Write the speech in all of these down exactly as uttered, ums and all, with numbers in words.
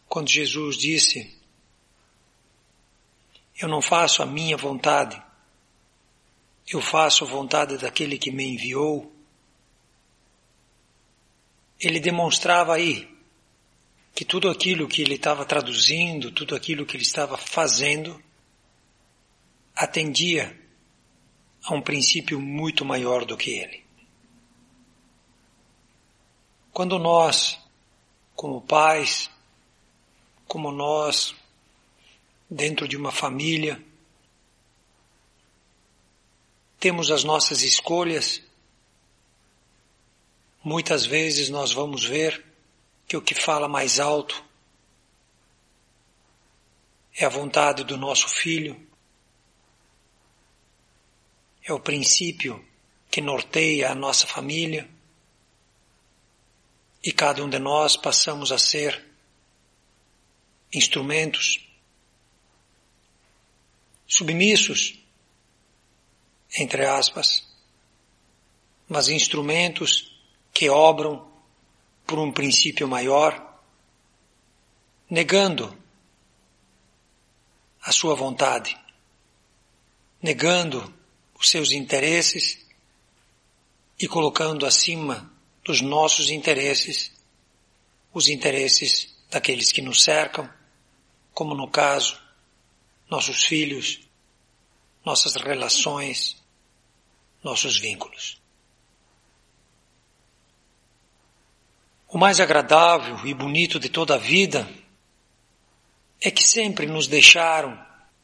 quando Jesus disse: eu não faço a minha vontade, eu faço a vontade daquele que me enviou, ele demonstrava aí que tudo aquilo que ele estava traduzindo, tudo aquilo que ele estava fazendo, atendia a um princípio muito maior do que ele. Quando nós, como pais, como nós, dentro de uma família, temos as nossas escolhas, muitas vezes nós vamos ver que o que fala mais alto é a vontade do nosso filho, é o princípio que norteia a nossa família, e cada um de nós passamos a ser instrumentos submissos, entre aspas, mas instrumentos que obram por um princípio maior, negando a sua vontade, negando os seus interesses e colocando acima dos nossos interesses os interesses daqueles que nos cercam, como no caso, nossos filhos, nossas relações, nossos vínculos. O mais agradável e bonito de toda a vida é que sempre nos deixaram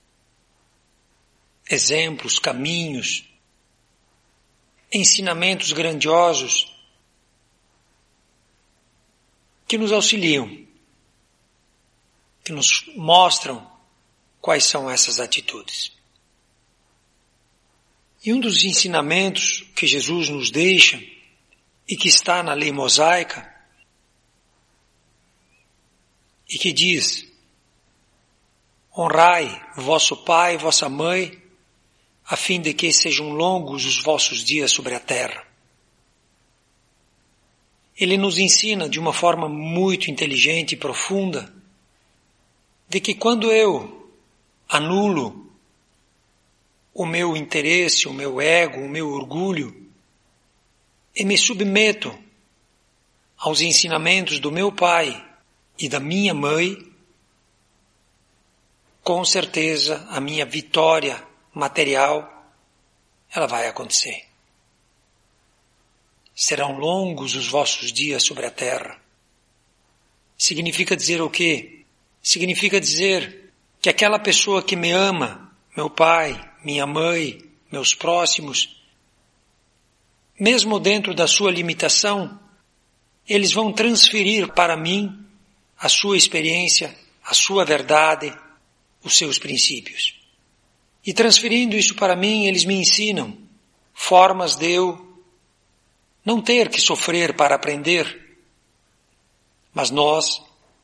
exemplos, caminhos, ensinamentos grandiosos que nos auxiliam, que nos mostram quais são essas atitudes. E um dos ensinamentos que Jesus nos deixa e que está na lei mosaica e que diz: honrai vosso pai e vossa mãe, a fim de que sejam longos os vossos dias sobre a terra. Ele nos ensina de uma forma muito inteligente e profunda de que quando eu anulo o meu interesse, o meu ego, o meu orgulho e me submeto aos ensinamentos do meu pai e da minha mãe, com certeza a minha vitória material, ela vai acontecer. Serão longos os vossos dias sobre a terra. Significa dizer o quê? Significa dizer que aquela pessoa que me ama, meu pai, minha mãe, meus próximos, mesmo dentro da sua limitação, eles vão transferir para mim a sua experiência, a sua verdade, os seus princípios. E transferindo isso para mim, eles me ensinam formas de eu não ter que sofrer para aprender, mas nós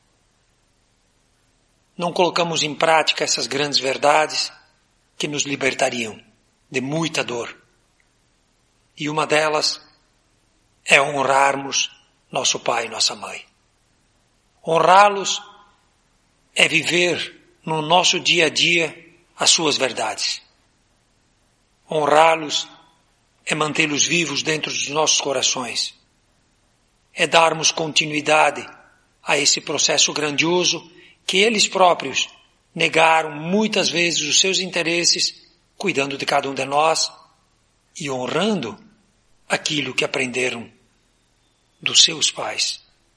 não colocamos em prática essas grandes verdades que nos libertariam de muita dor. E uma delas é honrarmos nosso pai e nossa mãe. Honrá-los é viver no nosso dia a dia as suas verdades. Honrá-los é mantê-los vivos dentro dos nossos corações. É darmos continuidade a esse processo grandioso que eles próprios negaram muitas vezes os seus interesses, cuidando de cada um de nós e honrando aquilo que aprenderam dos seus pais.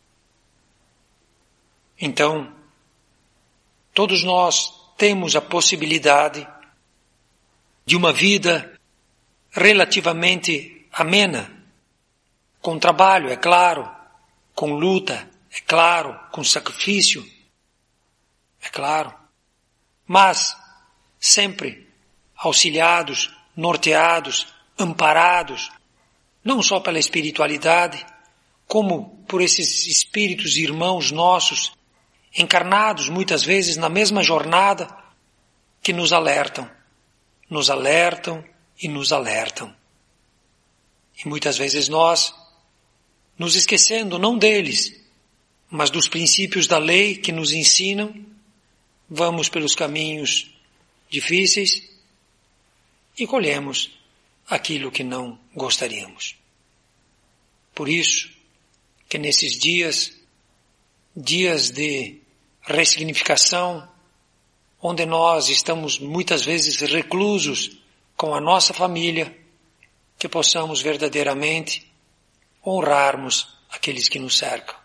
Então, todos nós temos a possibilidade de uma vida relativamente amena, com trabalho, é claro, com luta, é claro, com sacrifício, é claro, mas sempre auxiliados, norteados, amparados, não só pela espiritualidade, como por esses espíritos irmãos nossos, encarnados muitas vezes na mesma jornada, que nos alertam, nos alertam e nos alertam. E muitas vezes nós, nos esquecendo não deles, mas dos princípios da lei que nos ensinam, vamos pelos caminhos difíceis e colhemos aquilo que não gostaríamos. Por isso, que nesses dias, dias de ressignificação, onde nós estamos muitas vezes reclusos com a nossa família, que possamos verdadeiramente honrarmos aqueles que nos cercam,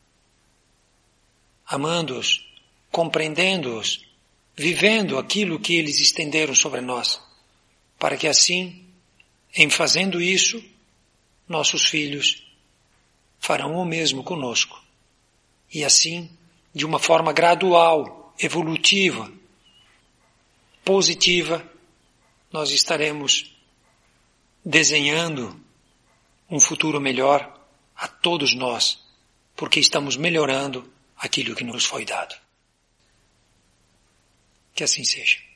amando-os, compreendendo-os, vivendo aquilo que eles estenderam sobre nós, para que assim, em fazendo isso, nossos filhos farão o mesmo conosco. E assim, de uma forma gradual, evolutiva, positiva, nós estaremos desenhando um futuro melhor a todos nós, porque estamos melhorando aquilo que nos foi dado. Que assim seja.